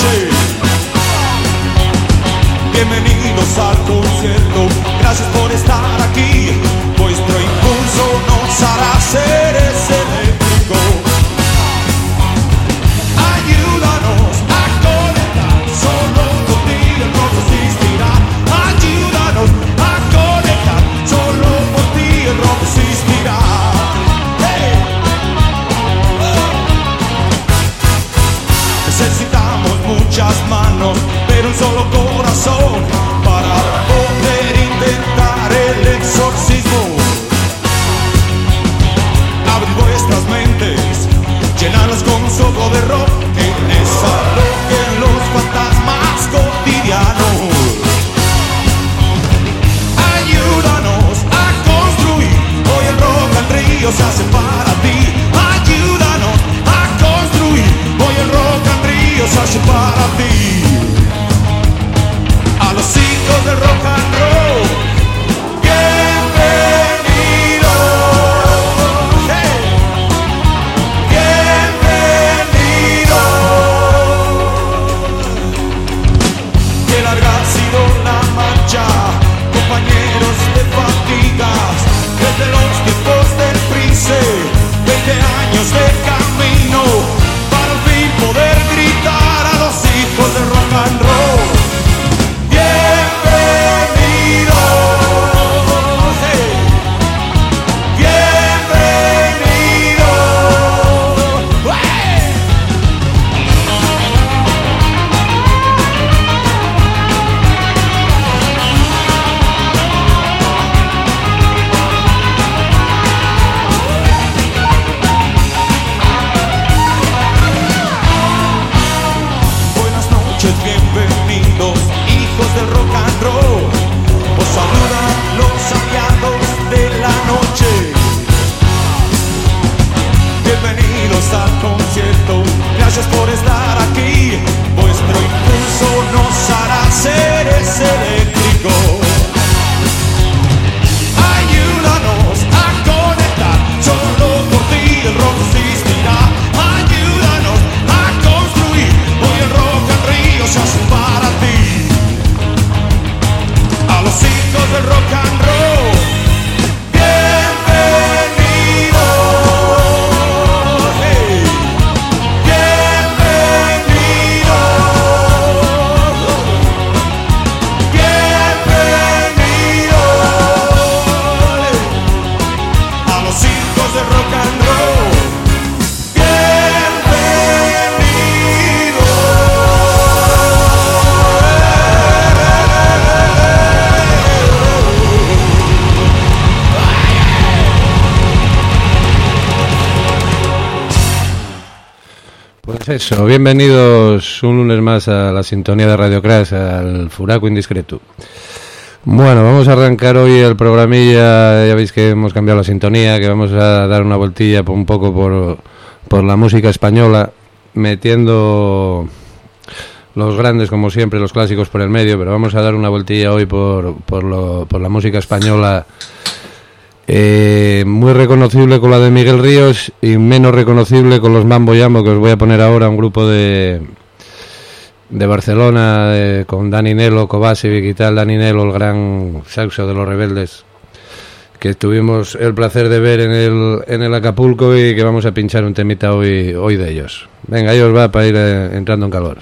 noche. Bienvenidos al concierto, gracias por estar aquí. Vuestro impulso nos hará seres eléctricos. Ayúdanos a conectar, solo contigo el rock existirá. Ayúdanos a conectar, solo por ti el rock existirá. Hey. Necesitamos muchas manos, pero un solo corazón para poder intentar el exorcismo. Abrid vuestras mentes, llenadlas con un soplo de rock, que desalojen los fantasmas cotidianos. Ayúdanos a construir, hoy el Rock al Río se hace para ti. Ayúdanos a construir, hoy el Rock al Río se hace para ti. A los hijos del rock and roll, bienvenidos. Hey. Qué larga ha sido la marcha, compañeros de fatigas, desde los tiempos del Prince, 20 años de camino, para al fin poder gritar a los hijos del rock and roll. Bienvenidos, hey. Bienvenidos, hey. Buenas noches, bienvenidos, hijos del rock and roll. Os saludan los aliados de la noche. Bienvenidos al concierto, gracias por estar aquí. Vuestro impulso nos hará seres eléctricos. Ayúdanos a conectar, solo por ti el rock existirá. Ayúdanos a construir, hoy el Rock al Río se hace para ti. A los hijos del rock and roll, bienvenidos, hey. Bienvenidos, a los hijos del rock and roll, Pues eso, bienvenidos un lunes más a la sintonía de Radio Crash, al Furaco Indiscreto. Bueno, vamos a arrancar hoy el programilla. Ya veis que hemos cambiado la sintonía, que vamos a dar una vueltilla un poco por la música española, metiendo los grandes, como siempre, los clásicos por el medio, pero vamos a dar una vueltilla hoy por la música española, muy reconocible con la de Miguel Ríos y menos reconocible con los Mambo Jambo, que os voy a poner ahora, un grupo de Barcelona, con Dani Nelo, Kovacevic y tal. Dani Nelo, el gran saxo de Los Rebeldes, que tuvimos el placer de ver en el Acapulco, y que vamos a pinchar un temita hoy de ellos. Venga, ahí os va para ir entrando en calor.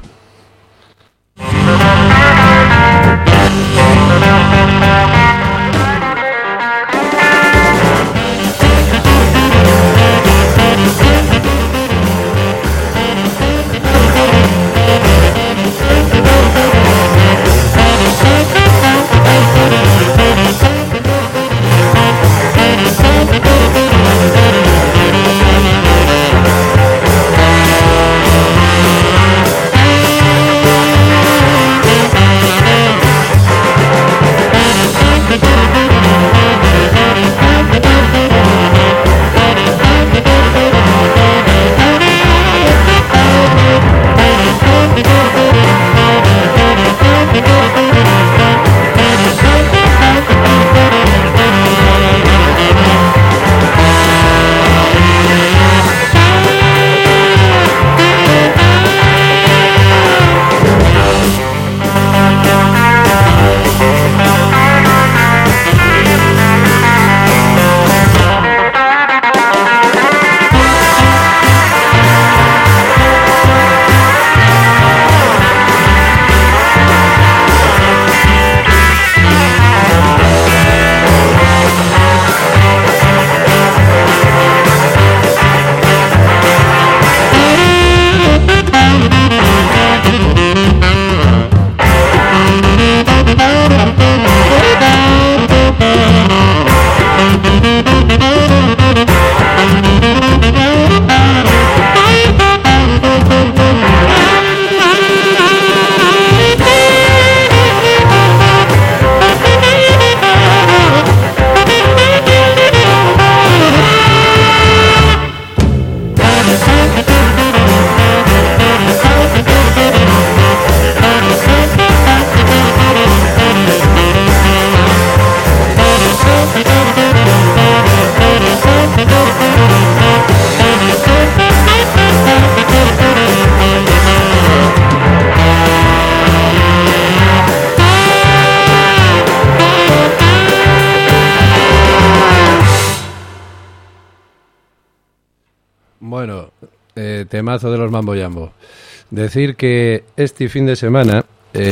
temazo de los Mambo Jambo. Decir que este fin de semana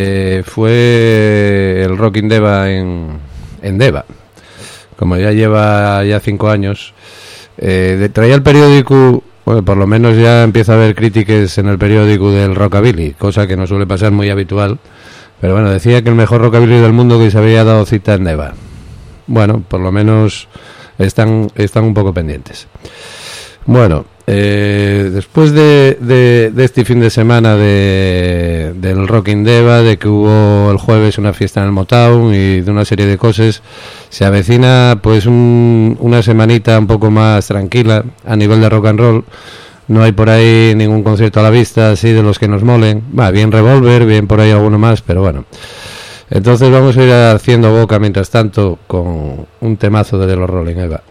fue el Rock in Deva en Deva, como ya lleva ya 5 años. Traía el periódico, bueno, por lo menos ya empieza a haber críticas en el periódico del rockabilly, cosa que no suele pasar muy habitual, pero bueno, decía que el mejor rockabilly del mundo que se había dado cita en Deva. Bueno, por lo menos están un poco pendientes. Bueno, después de este fin de semana del Rock in Deva, de que hubo el jueves una fiesta en el Motown y de una serie de cosas, se avecina pues una semanita un poco más tranquila a nivel de rock and roll. No hay por ahí ningún concierto a la vista así de los que nos molen. Bien Revolver, bien por ahí alguno más, pero bueno. Entonces vamos a ir haciendo boca mientras tanto con un temazo de los Rolling, Eva.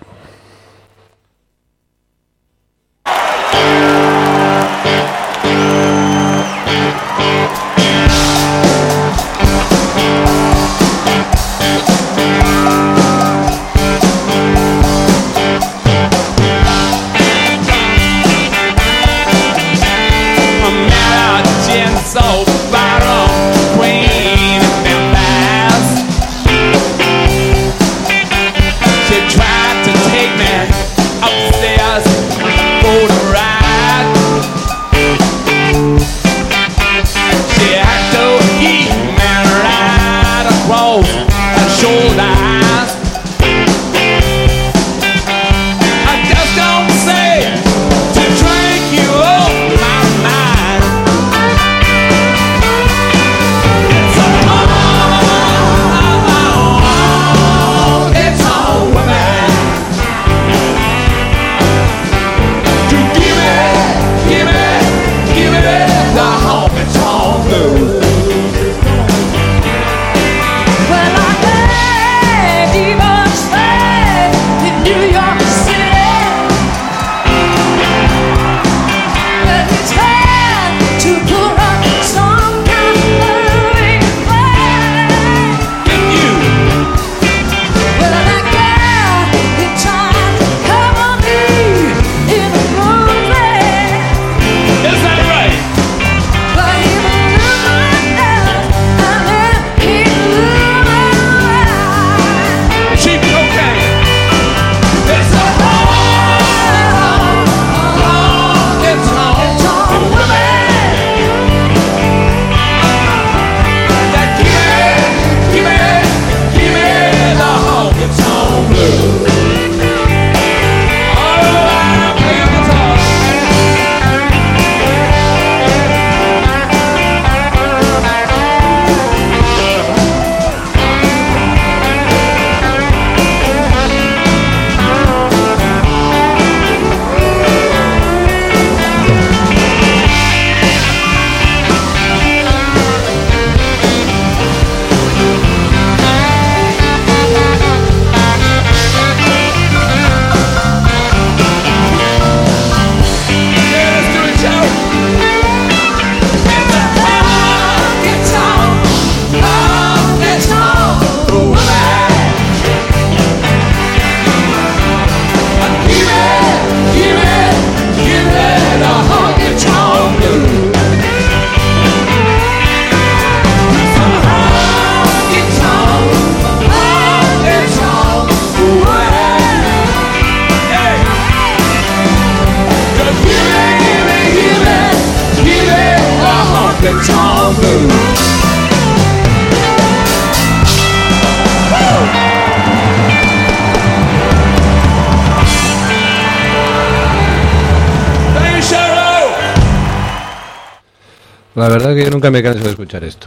La verdad que yo nunca me canso de escuchar esto.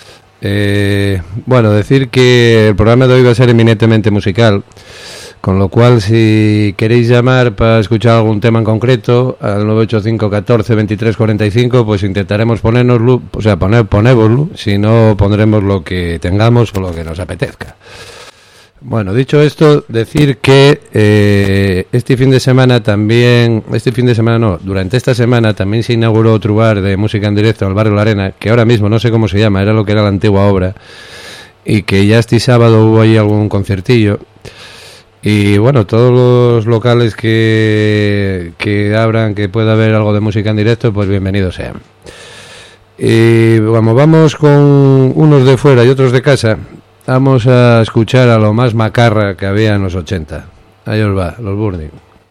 Bueno, decir que el programa de hoy va a ser eminentemente musical, con lo cual si queréis llamar para escuchar algún tema en concreto al 985 14 23 45, pues intentaremos ponernoslo, o sea, ponémoslo, si no pondremos lo que tengamos o lo que nos apetezca. Bueno, dicho esto, decir que durante esta semana también se inauguró otro bar de música en directo en el barrio La Arena, que ahora mismo no sé cómo se llama, era lo que era la antigua obra, y que ya este sábado hubo ahí algún conciertillo. Y bueno, todos los locales que abran, que pueda haber algo de música en directo, pues bienvenidos sean. Y vamos con unos de fuera y otros de casa. Vamos a escuchar a lo más macarra que había en los 80. Ahí os va, los Burning.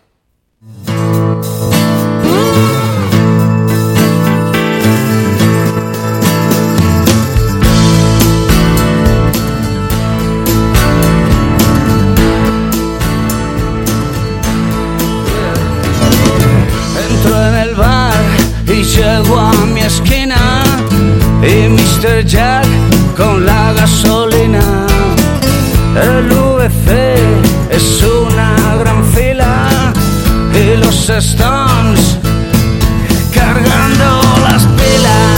Y llego a mi esquina y Mr. Jack con la gasolina. El VC es una gran fila y los Stones cargando las pilas.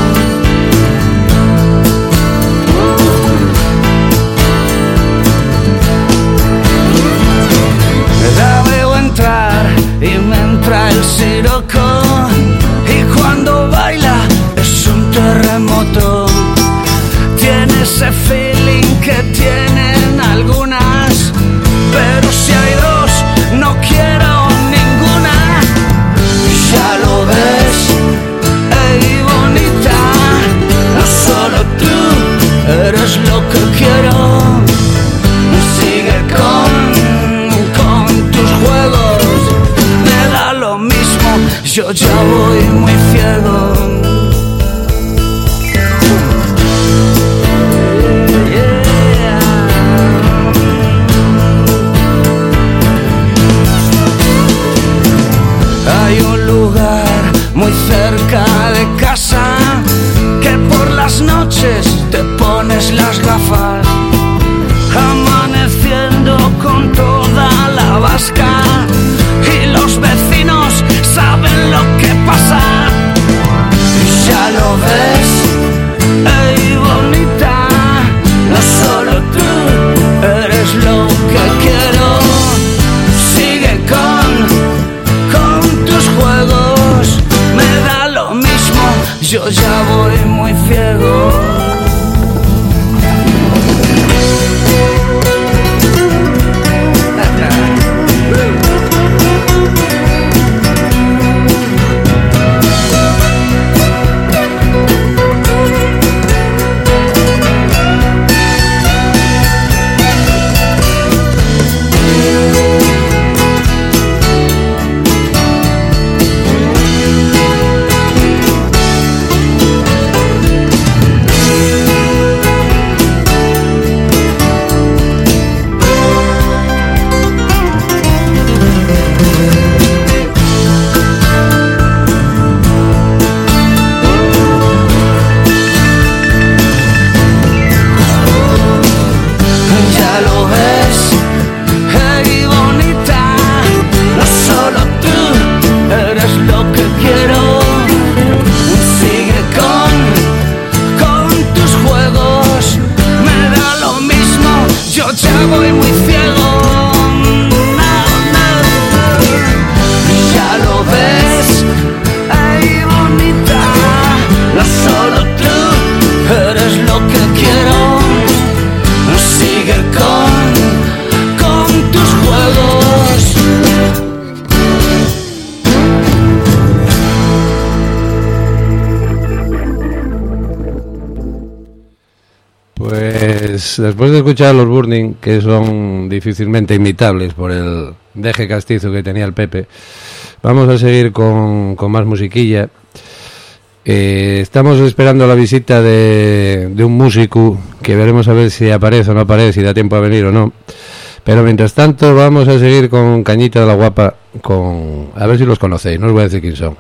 La veo entrar y me entra el siroco. Cuando baila es un terremoto. Tiene ese feeling que tienen algunas, pero si hay dos no quiero ninguna. Ya lo ves, ey bonita, no solo tú eres lo que quiero. Sigue con tus juegos, me da lo mismo, yo ya voy muy ciego. Hay un lugar muy cerca de casa que por las noches te pones las gafas, amaneciendo con toda la vasca y los vecinos saben lo que pasa. Ya lo ves, ey bonita, no solo tú eres lo que quiero. Sigue con tus juegos, me da lo mismo, yo ya voy muy ciego. Después de escuchar a los Burning, que son difícilmente imitables por el deje castizo que tenía el Pepe, vamos a seguir con más musiquilla. Estamos esperando la visita de un músico que veremos a ver si aparece o no aparece, si da tiempo a venir o no. Pero mientras tanto vamos a seguir con Cañita de la Guapa, a ver si los conocéis, no os voy a decir quién son.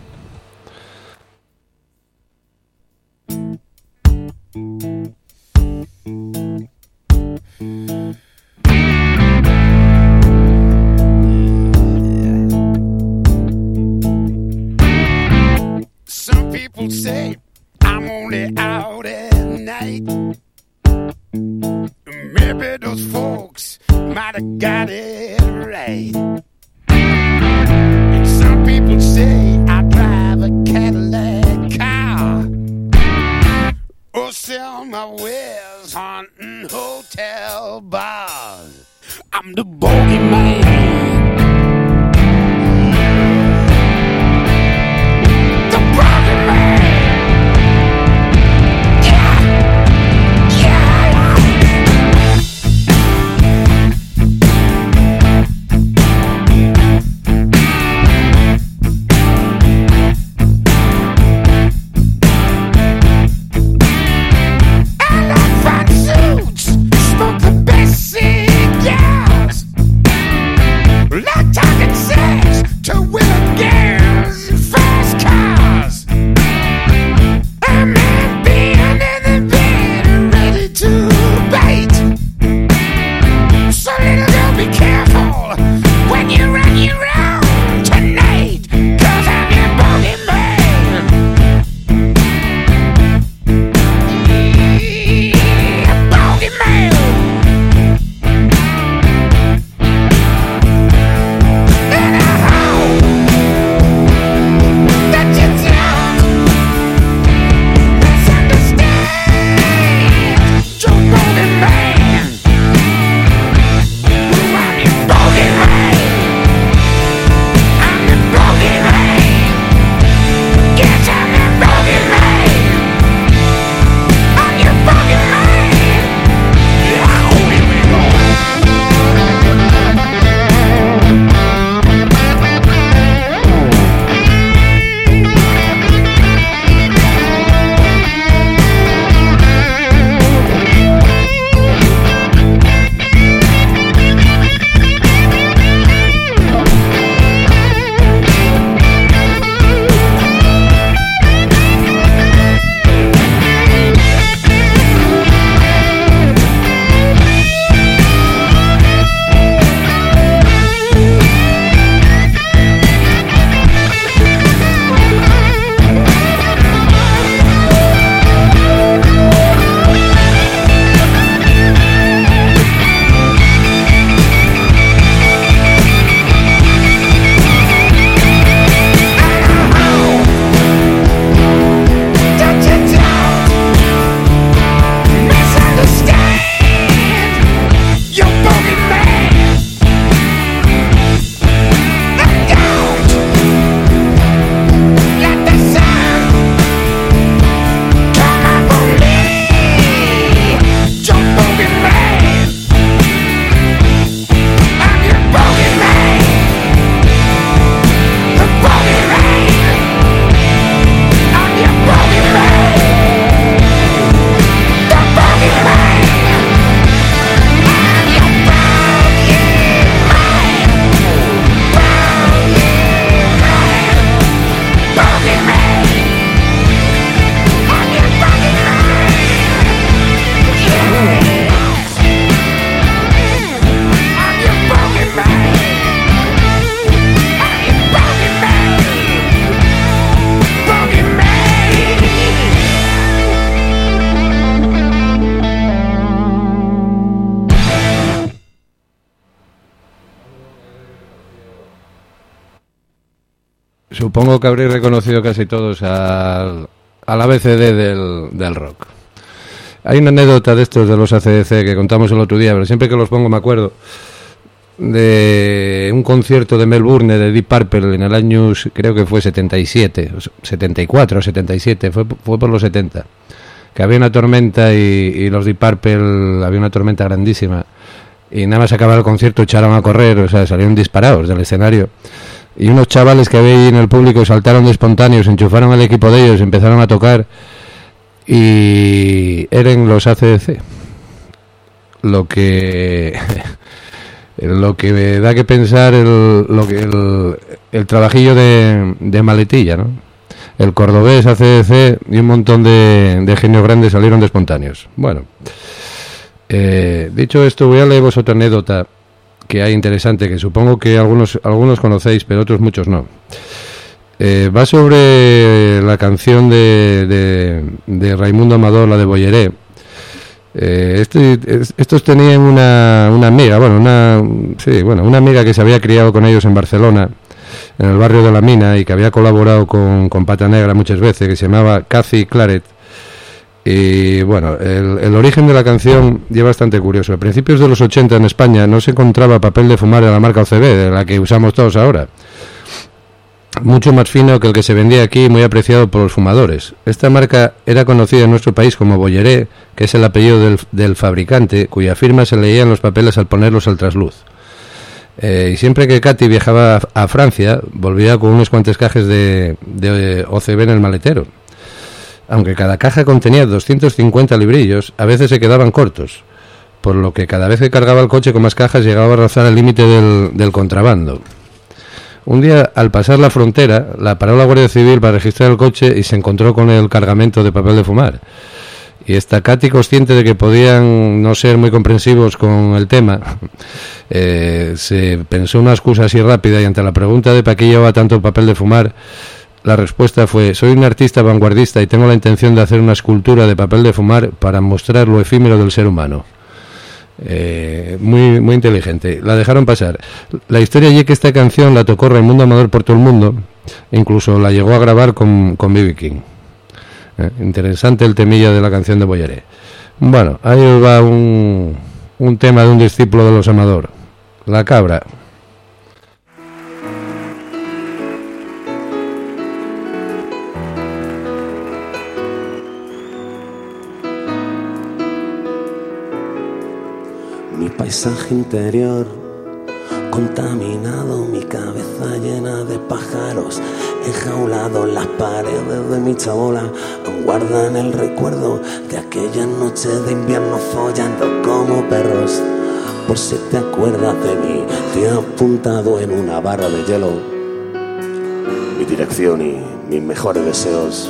Some people say I'm only out at night. Maybe those folks might have got it right. Some people say I drive a Cadillac car, or sell my wares haunting hotel bars. I'm the bogeyman. The bogeyman. Yeah. Yeah. I like fine suits, smoke the best cigars, like talking sex to women, girls, and fast cars. A man being in the bed, ready to bite. So little girl, be careful when you run your own tonight, 'cause I'm your bogeyman. Bogeyman. In a hole that you don't misunderstand. You're bogeyman. I'm your bogeyman. I'm your bogeyman. Yes, I'm your bogeyman. I'm your bogeyman. Yeah, here we go. That you don't misunderstand. You're bogeyman. And don't let the sun come up on me. You're bogeyman. I'm your bogeyman. The bogeyman. I'm your bogeyman. The bogeyman. I'm your bogeyman. Bogeyman. I'm your bogeyman. Yes. I'm your bogeyman. I'm your bogeyman. Bogeyman. Supongo que habréis reconocido casi todos al ABCD del rock. Hay una anécdota de estos de los AC/DC que contamos el otro día, pero siempre que los pongo me acuerdo de un concierto de Melbourne de Deep Purple en el año, creo que fue 77, 74 o 77, fue por los 70, que había una tormenta y los Deep Purple, había una tormenta grandísima y nada más acabar el concierto echaron a correr, o sea, salieron disparados del escenario. Y unos chavales que había ahí en el público saltaron de espontáneos, enchufaron al equipo de ellos, empezaron a tocar y eran los AC/DC. Lo que me da que pensar el trabajillo de maletilla, ¿no? El cordobés, AC/DC y un montón de genios grandes salieron de espontáneos. Bueno, dicho esto, voy a leeros otra anécdota que hay interesante, que supongo que algunos conocéis, pero otros muchos no. Va sobre la canción de Raimundo Amador, la de Bolleré. Estos tenían una amiga, una amiga que se había criado con ellos en Barcelona, en el barrio de la Mina, y que había colaborado con Pata Negra muchas veces, que se llamaba Cathy Claret. Y bueno, el origen de la canción ya es bastante curioso. A principios de los 80 en España no se encontraba papel de fumar de la marca OCB, de la que usamos todos ahora. Mucho más fino que el que se vendía aquí, muy apreciado por los fumadores. Esta marca era conocida en nuestro país como Bolloré, que es el apellido del fabricante, cuya firma se leía en los papeles al ponerlos al trasluz. Y siempre que Katy viajaba a Francia, volvía con unos cuantos cajes de OCB en el maletero. Aunque cada caja contenía 250 librillos, a veces se quedaban cortos, por lo que cada vez que cargaba el coche con más cajas llegaba a rozar el límite del contrabando. Un día, al pasar la frontera, la paró la Guardia Civil para registrar el coche y se encontró con el cargamento de papel de fumar. Y esta Katy, consciente de que podían no ser muy comprensivos con el tema, se pensó una excusa así rápida, y ante la pregunta de para qué llevaba tanto papel de fumar, la respuesta fue: soy un artista vanguardista y tengo la intención de hacer una escultura de papel de fumar para mostrar lo efímero del ser humano. Muy, muy inteligente. La dejaron pasar. La historia es que esta canción la tocó Raimundo Amador por todo el mundo, incluso la llegó a grabar con B.B. King. Interesante el temilla de la canción de Bolloré. Bueno, ahí va un tema de un discípulo de los Amador, La Cabra. Mi paisaje interior contaminado, mi cabeza llena de pájaros enjaulados, las paredes de mi chabola aún guardan el recuerdo de aquellas noches de invierno follando como perros. Por si te acuerdas de mí, te he apuntado en una barra de hielo mi dirección y mis mejores deseos.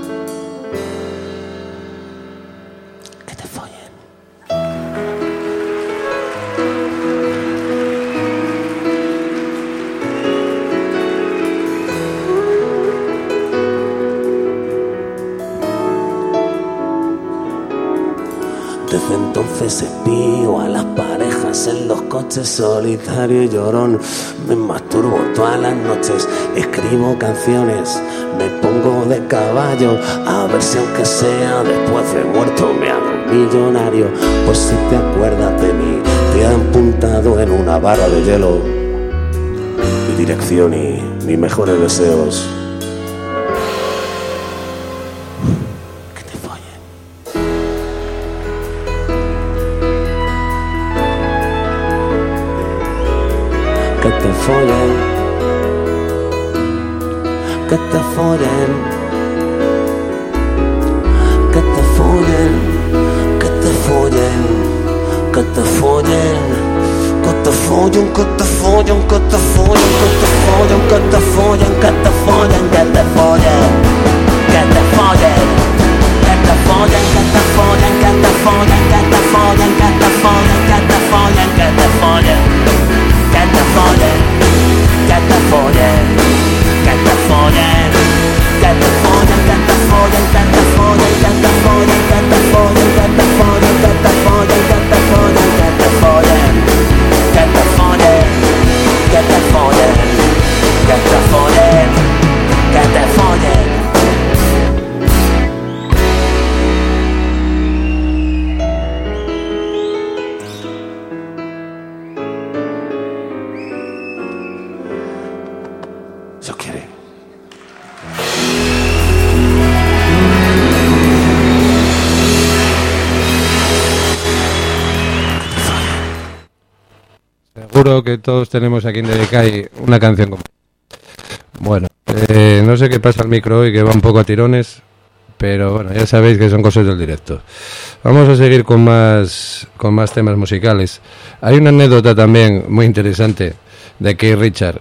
Desde entonces espío a las parejas en los coches, solitario y llorón. Me masturbo todas las noches, escribo canciones, me pongo de caballo, a ver si aunque sea después de muerto me hago millonario. Pues si te acuerdas de mí, te he apuntado en una barra de hielo mi dirección y mis mejores deseos. Que te follen, que te follen, que te follen, que te follen, que te follen, que te follen, que te follen, que te follen, que te follen, que te follen, que te follen, que te follen, que te follen, que te follen, que te follen, que te follen, que te follen, que te follen, que te follen, que te follen. Que te follen, que te follen, que te follen, que te follen, que te follen, que te follen, que te follen, que te follen, que te follen, que te follen, que te follen, que te follen, que te follen, que te follen, que te follen, que te follen. Seguro que todos tenemos aquí en Dedicai una canción como... Bueno, no sé qué pasa al micro hoy, que va un poco a tirones, pero bueno, ya sabéis que son cosas del directo. Vamos a seguir con más temas musicales. Hay una anécdota también muy interesante de Keith Richards.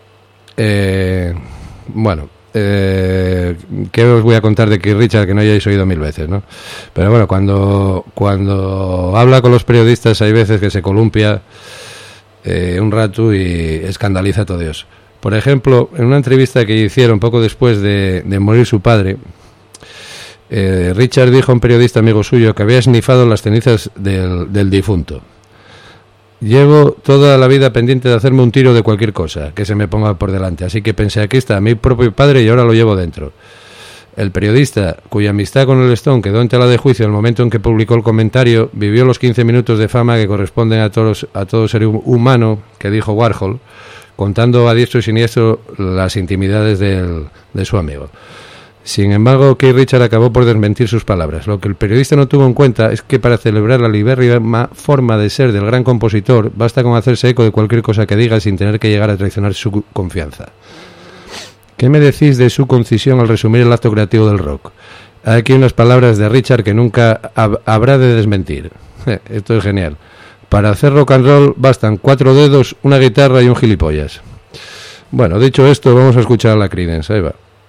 Bueno, ¿qué os voy a contar de Keith Richards que no hayáis oído 1000 veces, ¿no? Pero bueno, cuando habla con los periodistas hay veces que se columpia un rato y escandaliza a todo Dios. Por ejemplo, en una entrevista que hicieron poco después de morir su padre, Richard dijo a un periodista amigo suyo que había esnifado las cenizas del difunto. Llevo toda la vida pendiente de hacerme un tiro de cualquier cosa que se me ponga por delante, así que pensé, aquí está mi propio padre y ahora lo llevo dentro. El periodista, cuya amistad con el Stone quedó en tela de juicio en el momento en que publicó el comentario, vivió los 15 minutos de fama que corresponden a todo ser humano, que dijo Warhol, contando a diestro y siniestro las intimidades de su amigo. Sin embargo, Keith Richard acabó por desmentir sus palabras. Lo que el periodista no tuvo en cuenta es que para celebrar la libérrima forma de ser del gran compositor, basta con hacerse eco de cualquier cosa que diga sin tener que llegar a traicionar su confianza. ¿Qué me decís de su concisión al resumir el acto creativo del rock? Hay aquí unas palabras de Richard que nunca habrá de desmentir. Esto es genial. Para hacer rock and roll bastan 4 dedos, una guitarra y un gilipollas. Bueno, dicho esto, vamos a escuchar a la Creedence. Ahí va.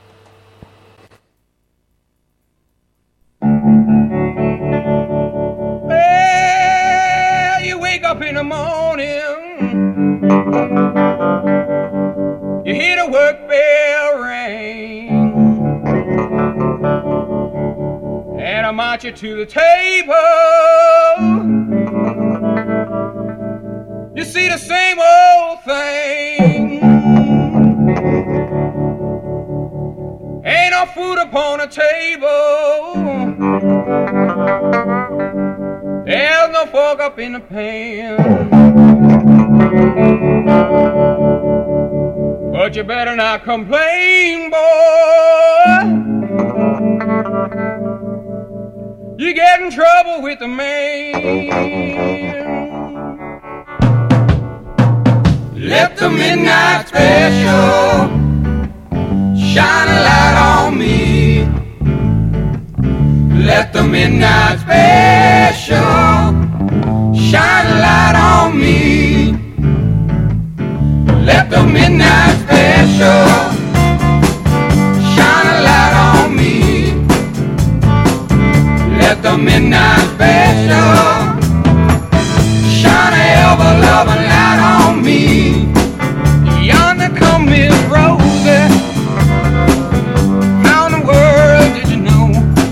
Well, you wake up in the morning, you hear the work bell ring, and I march you to the table. You see the same old thing. Ain't no food upon the table. There's no fork up in the pan. But you better not complain, boy. You get in trouble with the man. Let the midnight special shine a light on me. Let the midnight special shine a light on me. Let the midnight special shine a light on me. Let the midnight special shine a ever-loving light on me. Yonder come Miss Rosie. How in the world did you know?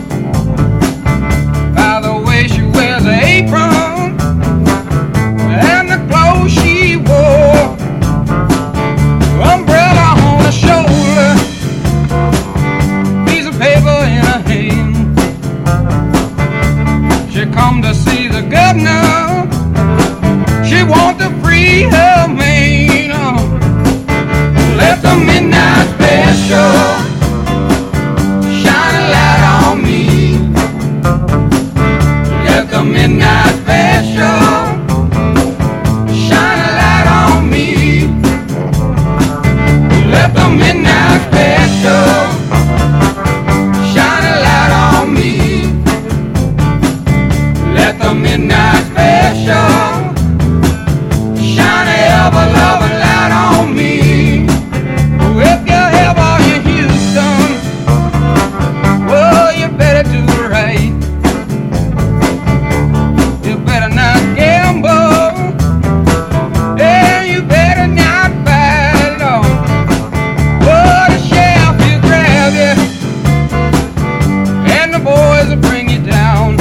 By the way she wears her apron and the clothes she wore. Umbrella on her shoulder, piece of paper in her hand. She come to see the governor. She want to free her man. Let the midnight special shine a light on me. Let the midnight special shine a light on me. Let the midnight special shine a light on me. Let the midnight special shine a ever-loving light on me. If you're ever in Houston, well, you better do it right. You better not gamble, and you better not fight alone. Oh, the sheriff will grab you, and the boys will bring you down.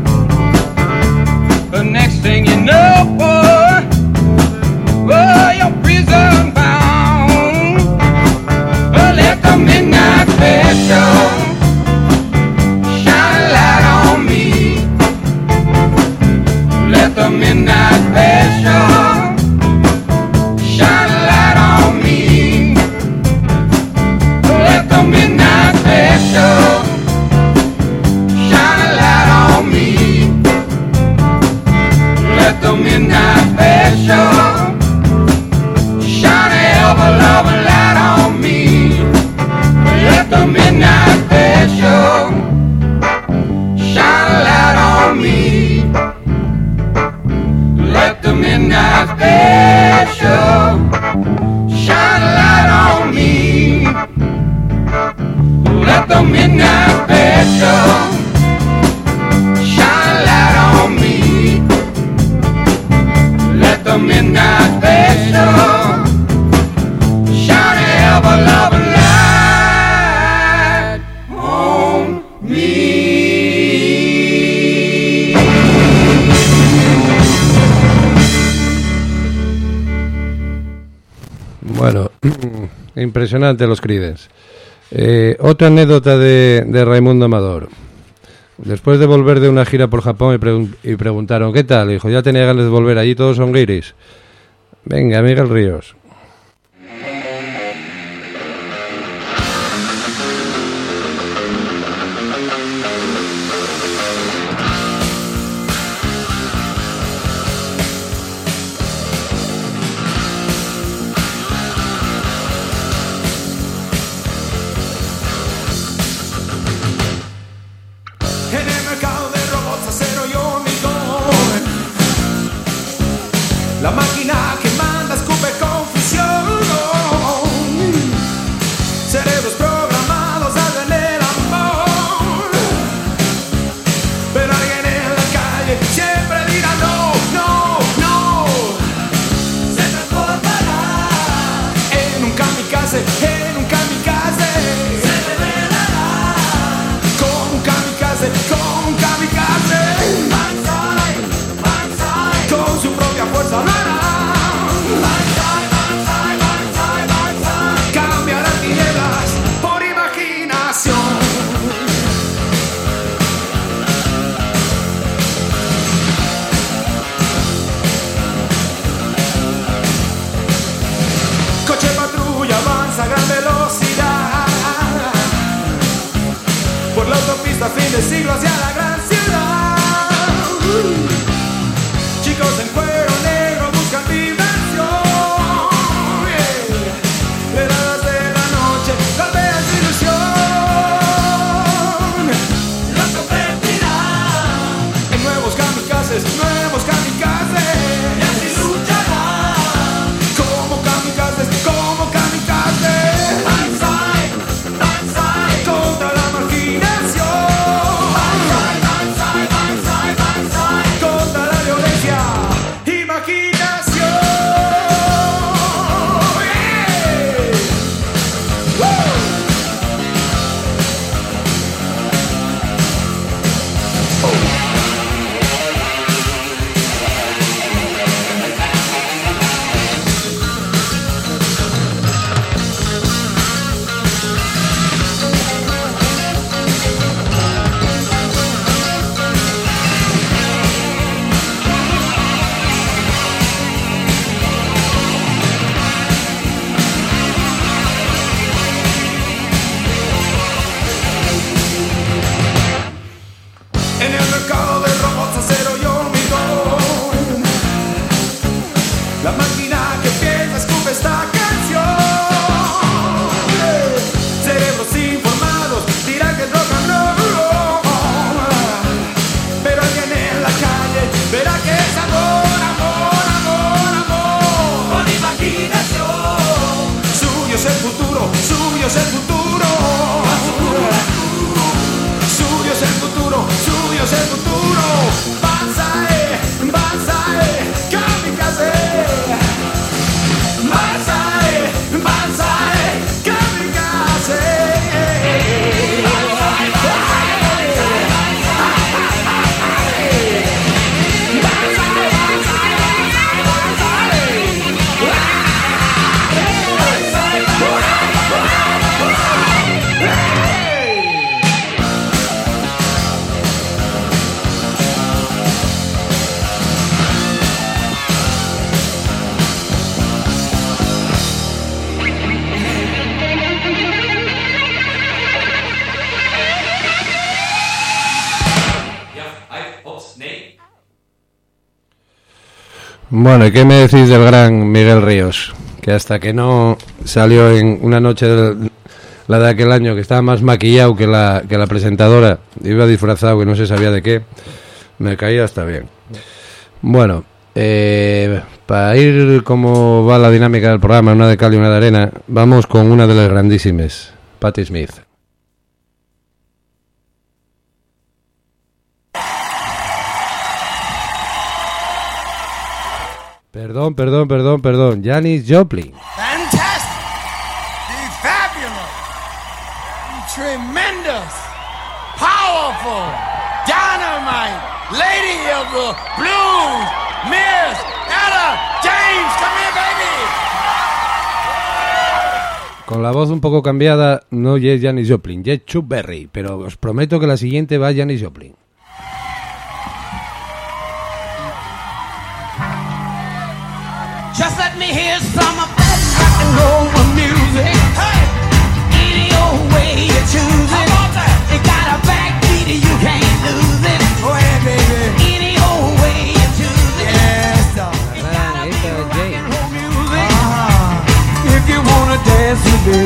The next thing you know, boy, well, you're prison bound. Well, let the midnight special shine a light on me. Let the midnight special shine a light on me. Let the midnight special shine a light on me. Let the midnight special shine a ever-loving light on me. Let the midnight special shine a light on me. Let the midnight special shine a light on me. Let the midnight special shine a light on me. Let the midnight special shine a ever-loving light on me. Bueno, impresionante los Creedence. Otra anécdota de Raimundo Amador. Después de volver de una gira por Japón y preguntaron ¿qué tal? Dijo, ya tenía ganas de volver, allí todos son guiris. Venga, Miguel Ríos. La máquina que manda escupe confusión. Cerebros programados hacen el amor. Pero alguien en la calle siempre dirá no, no, no. Se transformará en un kamikaze, en un kamikaze. Se revelará como un kamikaze, como un kamikaze. Banzai, banzai, con su propia fuerza. Cambiarán tinieblas por imaginación. Coche patrulla avanza a gran velocidad por la autopista fin de siglo hacia la gran ciudad. Chicos en cuero negro buscan diversión. Heladas de la noche golpean su ilusión. Los convertirán en nuevos kamikazes, nuevos kamikazes. Y así lucharán como kamikazes, como kamikazes. Banzai, banzai, contra la marginación. Banzai, banzai, banzai, banzai, contra la violencia. Imaginación. En el mercado de robots acero y hormigón, la máquina que piensa escupe esta canción. Cerebros informados dirán que es rock and roll, pero alguien en la calle verá que es amor, amor, amor, amor. Con imaginación. Suyo es el futuro, suyo es el futuro. Suyo es el futuro, suyo es el futuro. Banzai, banzai, kamikaze. Banzai, banzai, kamikaze. Banzai, banzai, Bueno, ¿y qué me decís del gran Miguel Ríos? Que hasta que no salió en una noche la de aquel año, que estaba más maquillado que la presentadora, iba disfrazado y no se sabía de qué, me caía hasta bien. Bueno, para ir como va la dinámica del programa, una de cal y una de arena, vamos con una de las grandísimas, Patti Smith. Perdón, Janis Joplin. Fantastic. Fabulous. Tremendous. Powerful. Dynamite. Lady of the Blues. Miss Ella James. Come here, baby. con la voz un poco cambiada, no es Janis Joplin, es Chuck Berry, pero os prometo que la siguiente va a Janis Joplin. Just let me hear some of that rock and roll music. Hey, any old way you choose it. It got a backbeat, you can't lose it. Go ahead, baby. Any old way you choose it. Yes, It gotta be rock and roll music. If you wanna dance with me,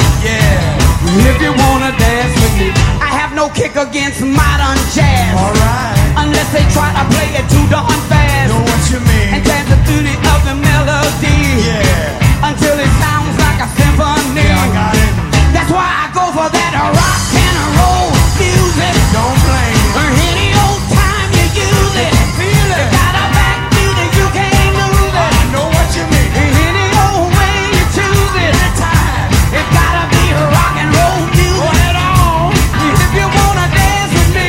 yeah. If you wanna dance with me, I have no kick against modern jazz. alright. Unless they try to play it too darn fast. Know what you mean? And dance the beauty of the melody. Yeah. Until it sounds like a symphony. Yeah, I got it. That's why I go for that rock and roll music. Don't blame me. Any old time you use it. Feel it. It got a backbeat and you can't lose it. I know what you mean. Any old way you choose it. Anytime. It gotta be rock and roll music. Go ahead on. If you wanna dance with me.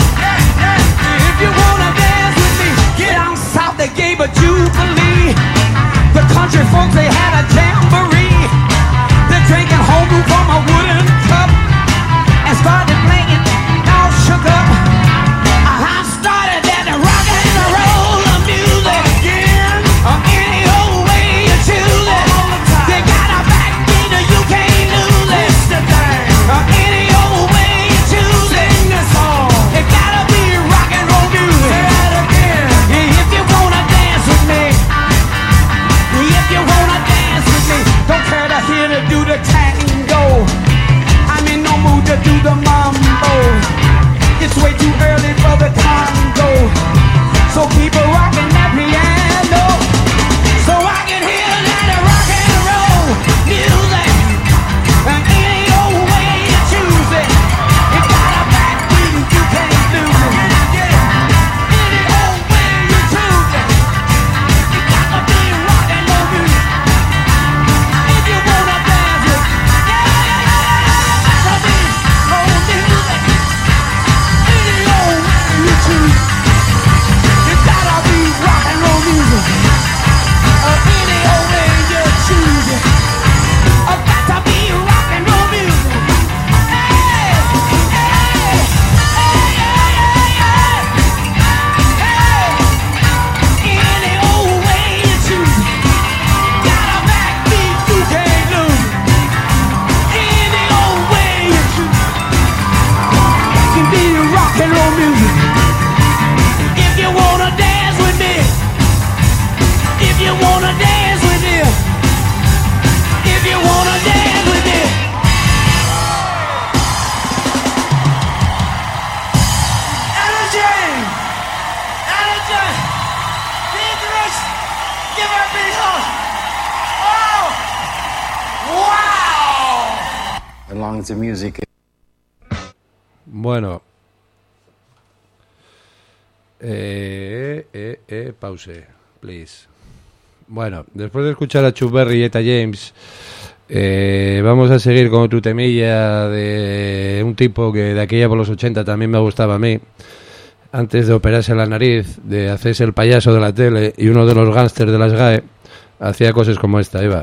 If you wanna dance with me. Get down south, they gave a jubilee. The country folks, they had a jamboree. They're drinking homebrew from a wooden cup and started playing all shook up. I started that rock and roll music again. Any old way you choose it. They got a backbeat, you can't lose it. Any old way you choose it. Sing this song. It gotta be rock and roll music. Say that again. If you wanna dance with me, if you wanna dance with me, don't care to hear to do the tango. I'm in no mood to do the mambo. It's way too early for the tango. So keep a rockin' that piano, so I can hear that rock and roll music. And any old way you choose it, it got a backbeat and you can't lose it. Any old way you choose it, it gotta be rock and roll music. If you wanna dance it, gotta be roll music. Any old way you choose it, it gotta be rock and roll music. Any old way you choose it, got to be rock and roll music. Hey, hey, hey, any old way you choose it, got a backbeat you can't lose. Any old way you choose it, can be rock and roll music. If you wanna dance with me, if you wanna dance with me, if you wanna dance with me. Energy! Energy! Dangerous! Give her a big hug! Oh! Wow! As long as the music. Bueno. Pause, please. Bueno, después de escuchar a Chuck Berry y Etta James, vamos a seguir con tu temilla de un tipo que de aquella por los 80 también me gustaba a mí. Antes de operarse la nariz, de hacerse el payaso de la tele y uno de los gángsters de las GAE, hacía cosas como esta, Eva.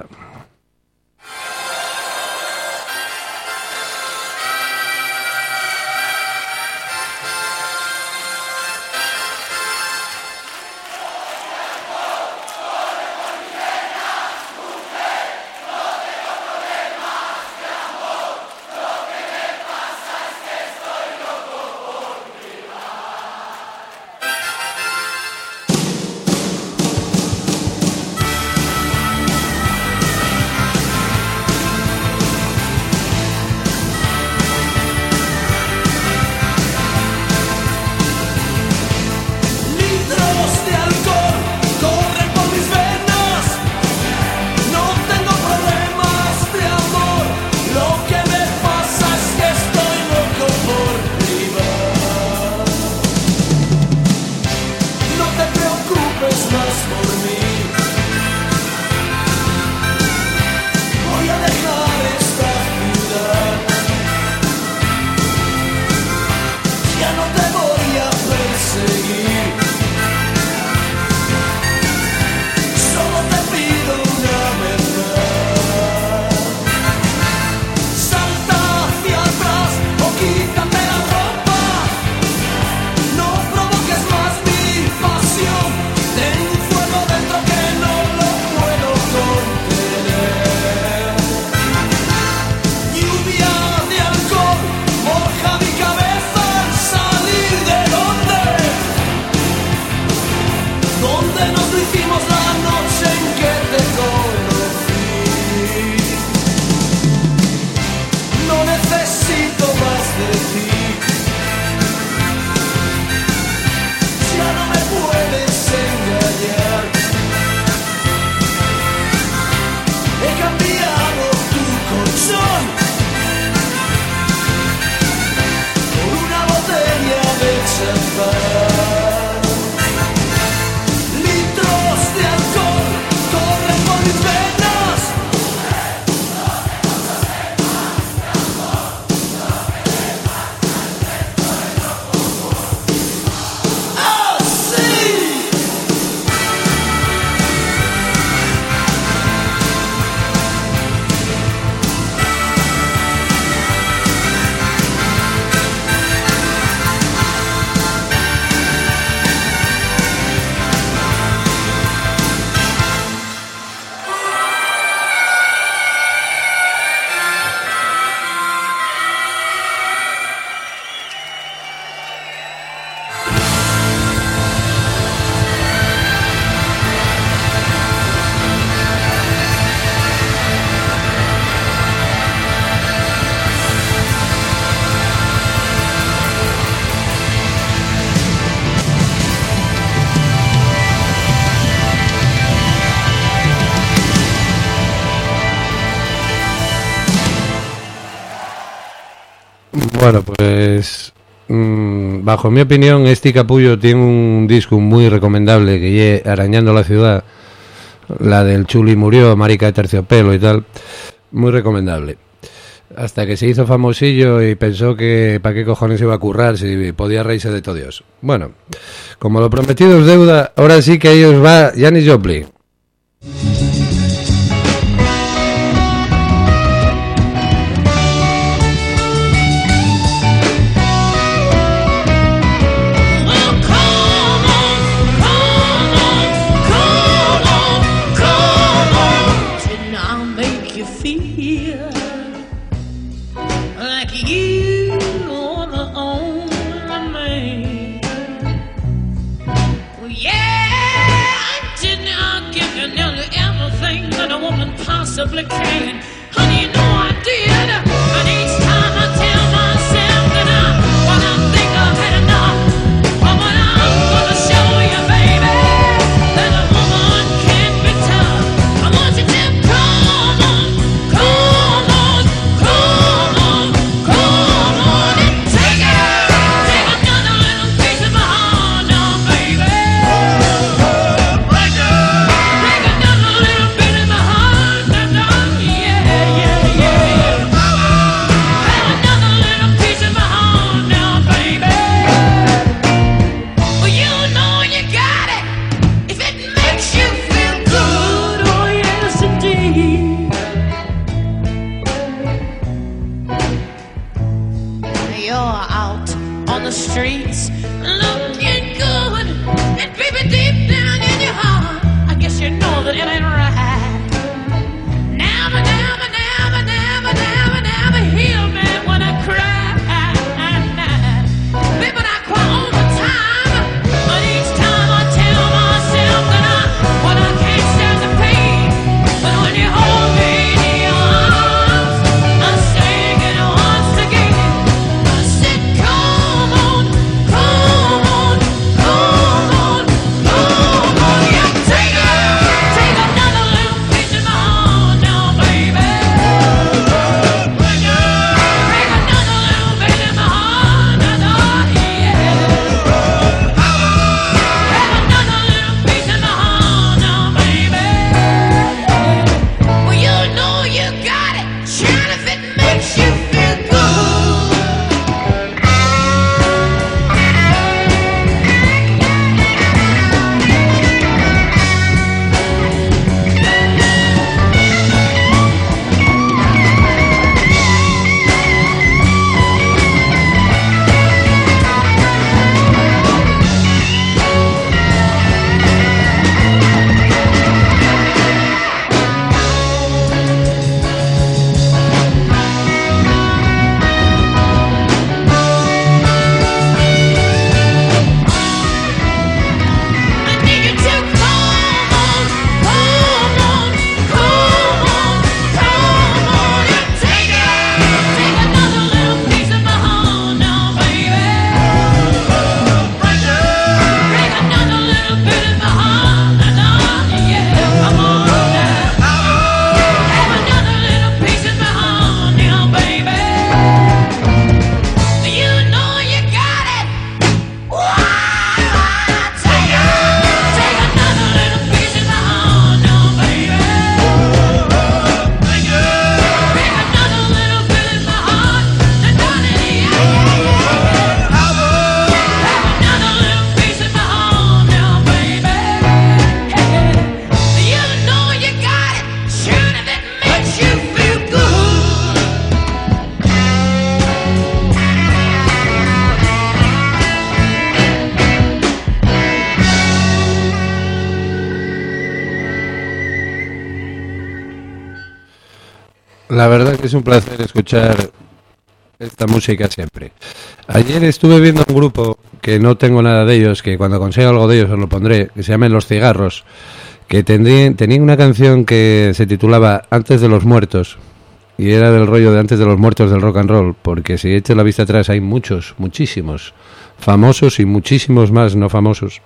Bueno, pues bajo mi opinión, este capullo tiene un disco muy recomendable que es Arañando la Ciudad, la del Chuli murió, Marica de Terciopelo y tal, muy recomendable. Hasta que se hizo famosillo y pensó que para qué cojones iba a currar si podía reírse de todo Dios. Bueno, como lo prometido es deuda, ahora sí que ahí os va Janis Joplin. Possibly can. Honey, you know I did. And each time I tell myself that when I think I've had enough, but when I'm gonna show you, baby, that a woman can be tough. I want you to come on, come on, come on, come on, and take another little piece of my heart now, baby. Break another little bit of my heart. Streets looking good, and baby, deep down in your heart, I guess you know that it ain't right. Never, never, never, never, never, never heal me when I cry. Baby, I cry all the time, but each time I tell myself that I can't stand the pain. But when you hold me in your arms, I'm saying it once again. I said, come on. La verdad que es un placer escuchar esta música siempre. Ayer estuve viendo un grupo que no tengo nada de ellos, que cuando consiga algo de ellos os lo pondré, que se llama Los Cigarros, que tenían una canción que se titulaba Antes de los Muertos, y era del rollo de antes de los muertos del rock and roll, porque si echas la vista atrás hay muchísimos famosos y muchísimos más no famosos.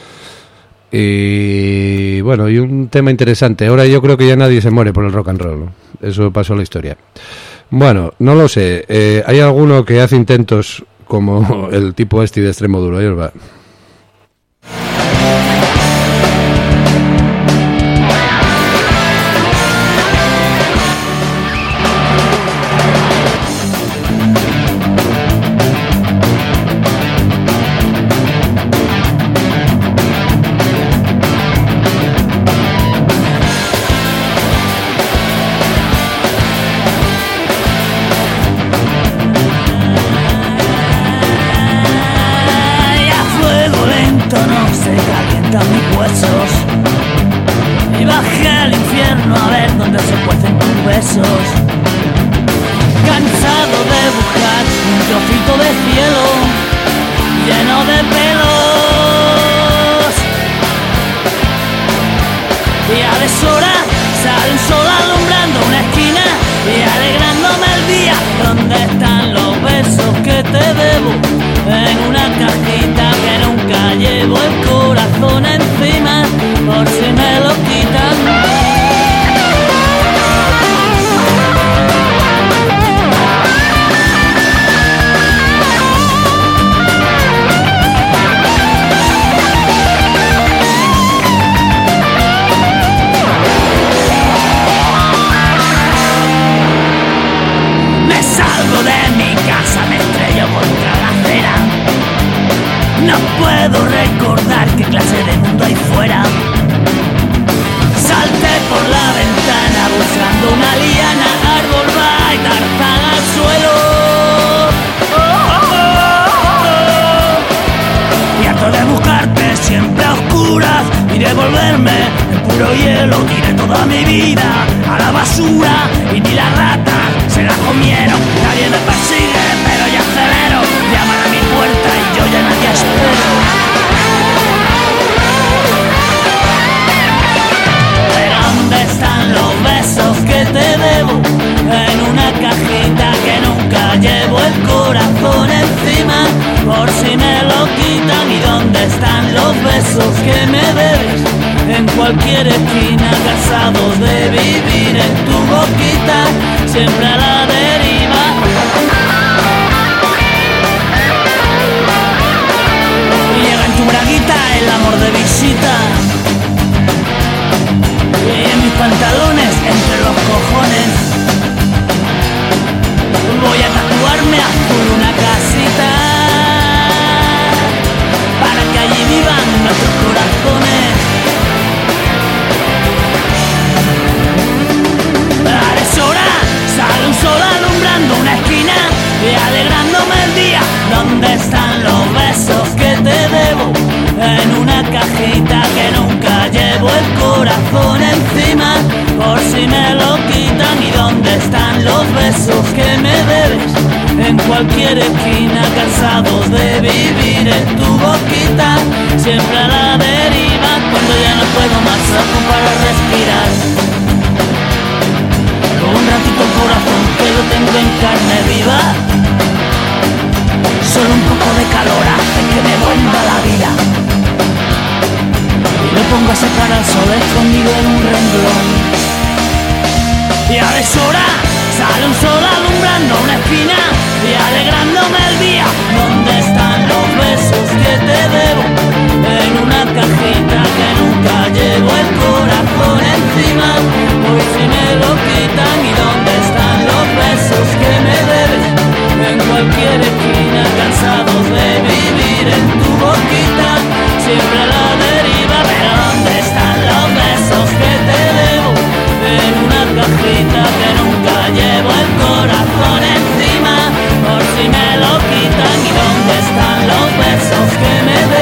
Y bueno, y un tema interesante. Ahora yo creo que ya nadie se muere por el rock and roll, ¿no? Eso pasó a la historia. Bueno, no lo sé. Hay alguno que hace intentos como el tipo este de Extremo Duro. Ahí os va. Y bajé al infierno a ver dónde se cuecen tus besos. Cansado de buscar un trocito de cielo lleno de pelos. Y a deshora sale un sol alumbrando una esquina y alegrándome el día. ¿Dónde están los besos que te debo? En una cajita que nunca llevo, el corazón encima por si me lo quitan. Me salgo de mi casa, me estrello contra la acera. No puedo recordar qué clase de mundo hay fuera. Salté por la ventana buscando una liana, árbol va y Tarzán al suelo. Y harto de buscarte siempre a oscuras y de volverme en puro hielo, tiré toda mi vida a la basura y ni las ratas se la comieron. Nadie me persigue pero ya acelero, llaman a mi puerta y yo ya nadie espero. Pero ¿dónde están los besos que te debo? En una cajita que nunca llevo, el corazón encima por si me lo quitan. ¿Y dónde están los besos que me debes? En cualquier esquina, cansados de vivir en tu boquita, siempre a la deriva. Y llega en tu braguita el amor de visita, y en mis pantalones entre los cojones voy a tatuarme azul una casita para que allí vivan nuestros corazones. A deshora sale un sol alumbrando una esquina y alegrándome el día. ¿Dónde están los besos que te debo? En una cajita que nunca llevo, el corazón encima por si me lo quitan. ¿Y dónde están los besos que me debes? En cualquier esquina, cansados de vivir en tu boquita, siempre a la deriva. Cuando ya no puedo más, saco para respirar. Un ratito el corazón que lo tengo en carne viva. Solo un poco de calor hace que me vuelva la vida. Y lo pongo a secar al sol escondido en un renglón. Y a deshora sale un sol alumbrando una esquina y alegrándome el día. ¿Dónde están los besos que te debo? En una cajita que nunca llevo, el corazón encima por si me lo quitan. ¿Y dónde están los besos que me debes? En cualquier esquina, cansados de vivir en tu boquita, siempre a la deriva. Pero ¿dónde están los besos que te debo? En una cajita que nunca llevo, el corazón encima por si me lo quitan. ¿Y dónde están los besos que me debo?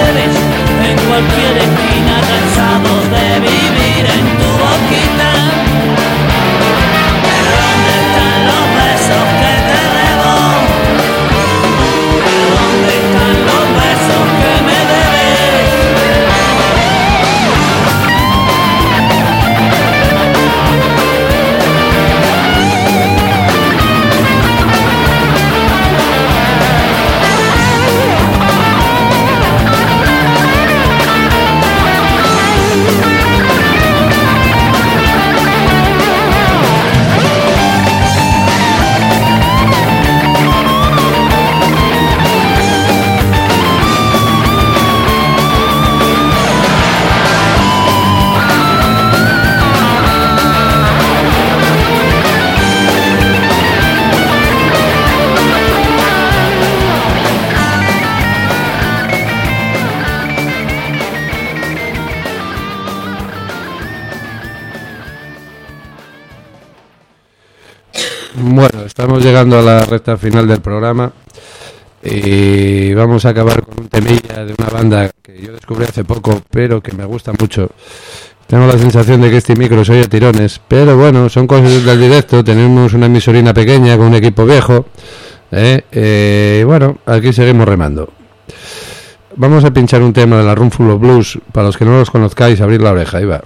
Bueno, estamos llegando a la recta final del programa y vamos a acabar con un temilla de una banda que yo descubrí hace poco, pero que me gusta mucho. Tengo la sensación de que este micro se oye a tirones, pero bueno, son cosas del directo. Tenemos una emisorina pequeña con un equipo viejo. Bueno, aquí seguimos remando. Vamos a pinchar un tema de la Room Full of Blues. Para los que no los conozcáis, abrid la oreja, ahí va.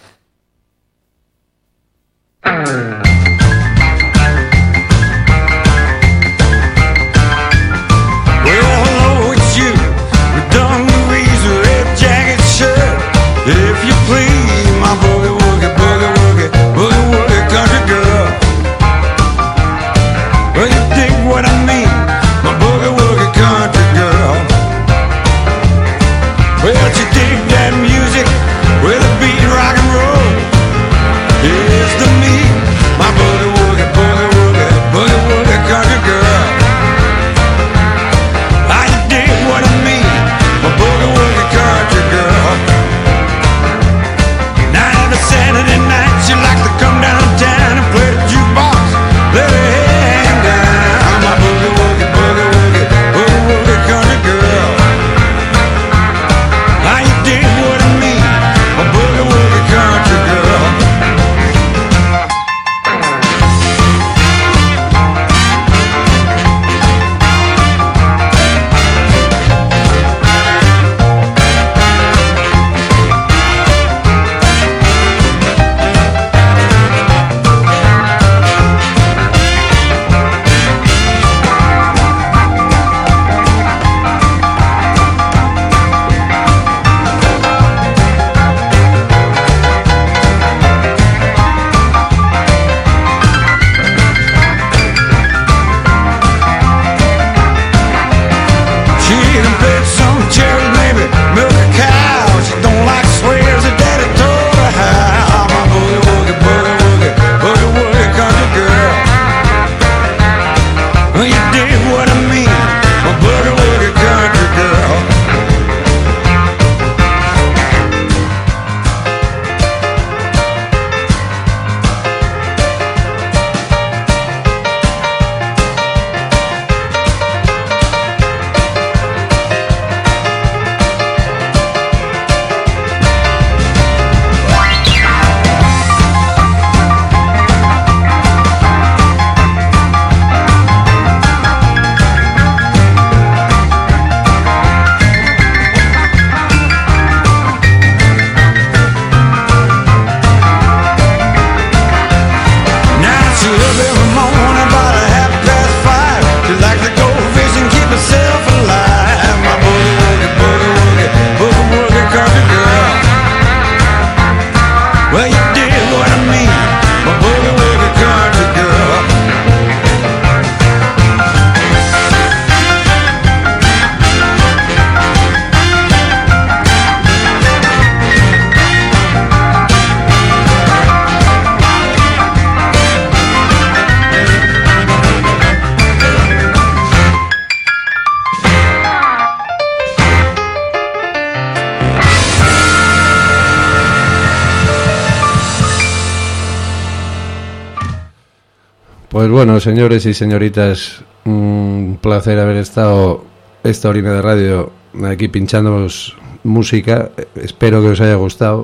Pues bueno, señores y señoritas, un placer haber estado esta horita de radio aquí pinchándonos música. Espero que os haya gustado.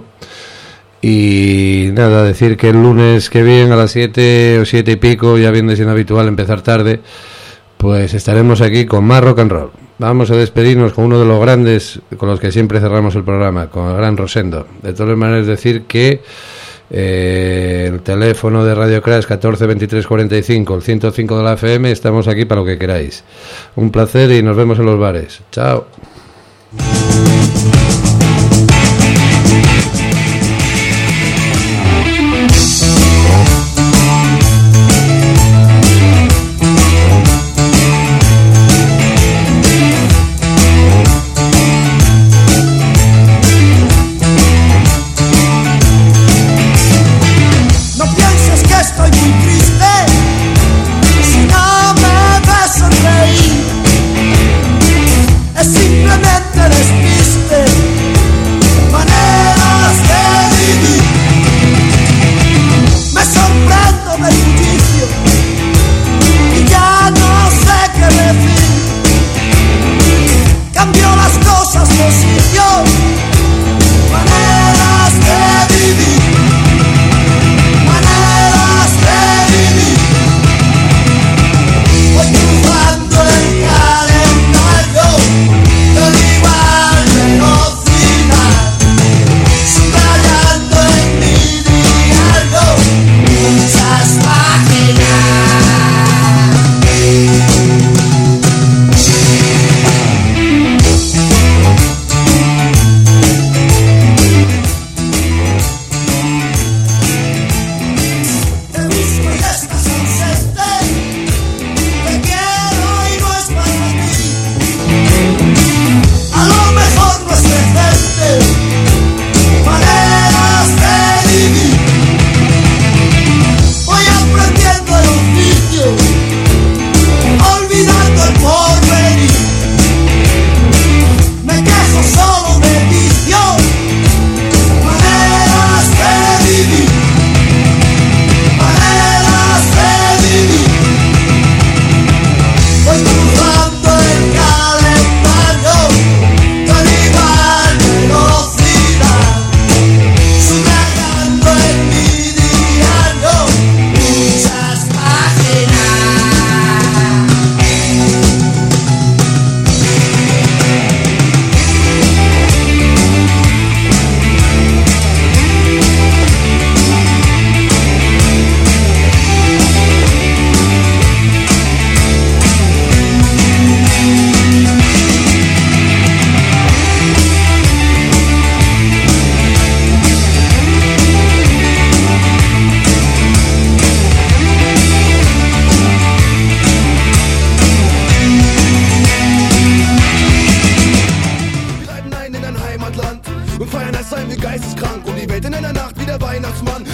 Y nada, decir que el lunes que viene a las 7 o 7 y pico, ya viene siendo habitual empezar tarde, pues estaremos aquí con más rock and roll. Vamos a despedirnos con uno de los grandes con los que siempre cerramos el programa, con el gran Rosendo. De todas maneras, decir que el teléfono de Radio Crash 14 23 45, el 105 de la FM, estamos aquí para lo que queráis. Un placer y nos vemos en los bares. Chao.